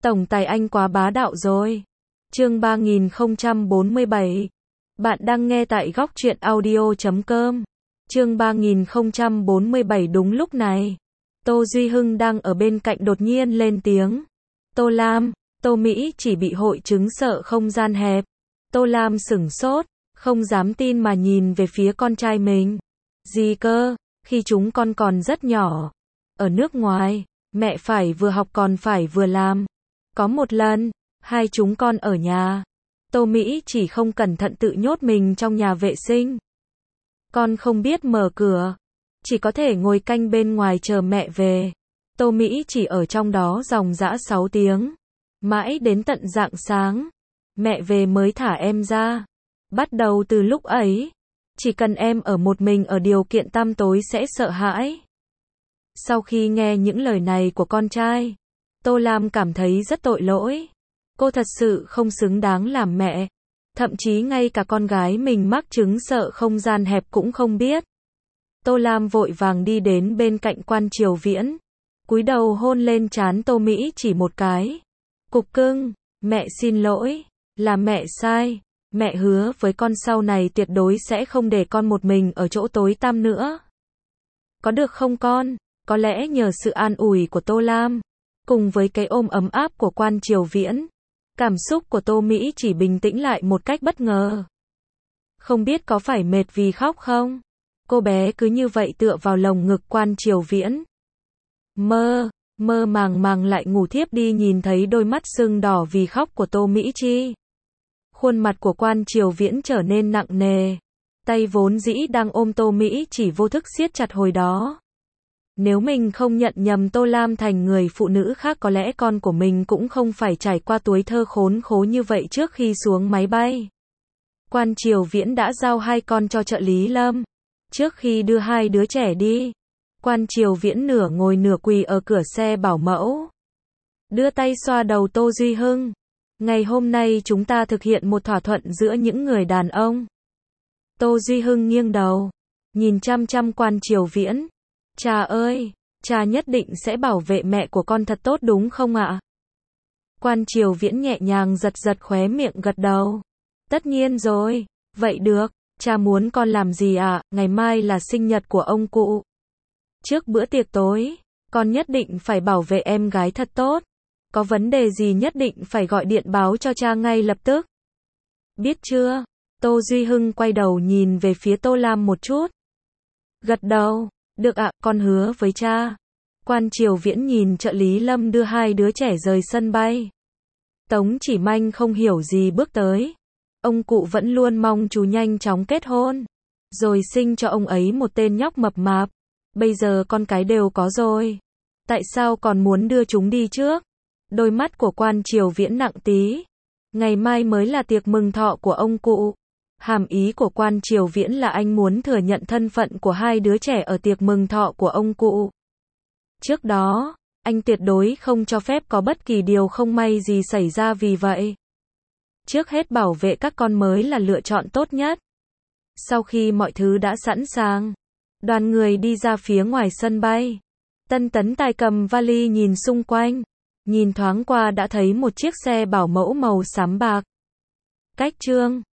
Tổng tài anh quá bá đạo rồi. Chương 3047. Bạn đang nghe tại góc truyện audio.com. Chương 3047. Đúng lúc này, Tô Duy Hưng đang ở bên cạnh đột nhiên lên tiếng. Tô Lam, Tô Mỹ chỉ bị hội chứng sợ không gian hẹp. Tô Lam sửng sốt, không dám tin mà nhìn về phía con trai mình. Gì cơ, khi chúng con còn rất nhỏ. Ở nước ngoài, mẹ phải vừa học còn phải vừa làm. Có một lần, hai chúng con ở nhà. Tô Mỹ chỉ không cẩn thận tự nhốt mình trong nhà vệ sinh. Con không biết mở cửa, chỉ có thể ngồi canh bên ngoài chờ mẹ về. Tô Mỹ chỉ ở trong đó dòng dã 6 tiếng. Mãi đến tận rạng sáng, mẹ về mới thả em ra. Bắt đầu từ lúc ấy, chỉ cần em ở một mình ở điều kiện tăm tối sẽ sợ hãi. Sau khi nghe những lời này của con trai, Tô Lam cảm thấy rất tội lỗi. Cô thật sự không xứng đáng làm mẹ. Thậm chí ngay cả con gái mình mắc chứng sợ không gian hẹp cũng không biết. Tô Lam vội vàng đi đến bên cạnh Quan Triều Viễn, cúi đầu hôn lên trán Tô Mỹ chỉ một cái. Cục cưng, mẹ xin lỗi, là mẹ sai. Mẹ hứa với con sau này tuyệt đối sẽ không để con một mình ở chỗ tối tăm nữa. Có được không con? Có lẽ nhờ sự an ủi của Tô Lam, cùng với cái ôm ấm áp của Quan Triều Viễn, cảm xúc của Tô Mỹ chỉ bình tĩnh lại một cách bất ngờ. Không biết có phải mệt vì khóc không? Cô bé cứ như vậy tựa vào lồng ngực Quan Triều Viễn. Mơ màng lại ngủ thiếp đi, nhìn thấy đôi mắt sưng đỏ vì khóc của Tô Mỹ Chi. Khuôn mặt của Quan Triều Viễn trở nên nặng nề. Tay vốn dĩ đang ôm Tô Mỹ chỉ vô thức siết chặt hồi đó. Nếu mình không nhận nhầm Tô Lam thành người phụ nữ khác, có lẽ con của mình cũng không phải trải qua tuổi thơ khốn khổ như vậy trước khi xuống máy bay. Quan Triều Viễn đã giao hai con cho trợ lý Lâm. Trước khi đưa hai đứa trẻ đi, Quan Triều Viễn nửa ngồi nửa quỳ ở cửa xe bảo mẫu, đưa tay xoa đầu Tô Duy Hưng. Ngày hôm nay chúng ta thực hiện một thỏa thuận giữa những người đàn ông. Tô Duy Hưng nghiêng đầu, nhìn chăm chăm Quan Triều Viễn. Cha ơi, cha nhất định sẽ bảo vệ mẹ của con thật tốt đúng không ạ? Quan Triều Viễn nhẹ nhàng giật giật khóe miệng gật đầu. Tất nhiên rồi, vậy được, cha muốn con làm gì ạ? Ngày mai là sinh nhật của ông cụ. Trước bữa tiệc tối, con nhất định phải bảo vệ em gái thật tốt. Có vấn đề gì nhất định phải gọi điện báo cho cha ngay lập tức. Biết chưa? Tô Duy Hưng quay đầu nhìn về phía Tô Lam một chút. Gật đầu, được ạ, con hứa với cha. Quan Triều Viễn nhìn trợ lý Lâm đưa hai đứa trẻ rời sân bay. Tống Chỉ Manh không hiểu gì bước tới. Ông cụ vẫn luôn mong chú nhanh chóng kết hôn, rồi sinh cho ông ấy một tên nhóc mập mạp. Bây giờ con cái đều có rồi, tại sao còn muốn đưa chúng đi trước? Đôi mắt của Quan Triều Viễn nặng tí. Ngày mai mới là tiệc mừng thọ của ông cụ. Hàm ý của Quan Triều Viễn là anh muốn thừa nhận thân phận của hai đứa trẻ ở tiệc mừng thọ của ông cụ. Trước đó, anh tuyệt đối không cho phép có bất kỳ điều không may gì xảy ra, vì vậy, trước hết bảo vệ các con mới là lựa chọn tốt nhất. Sau khi mọi thứ đã sẵn sàng, đoàn người đi ra phía ngoài sân bay. Tân Tấn Tài cầm vali nhìn xung quanh, nhìn thoáng qua đã thấy một chiếc xe bảo mẫu màu xám bạc. Cách Trương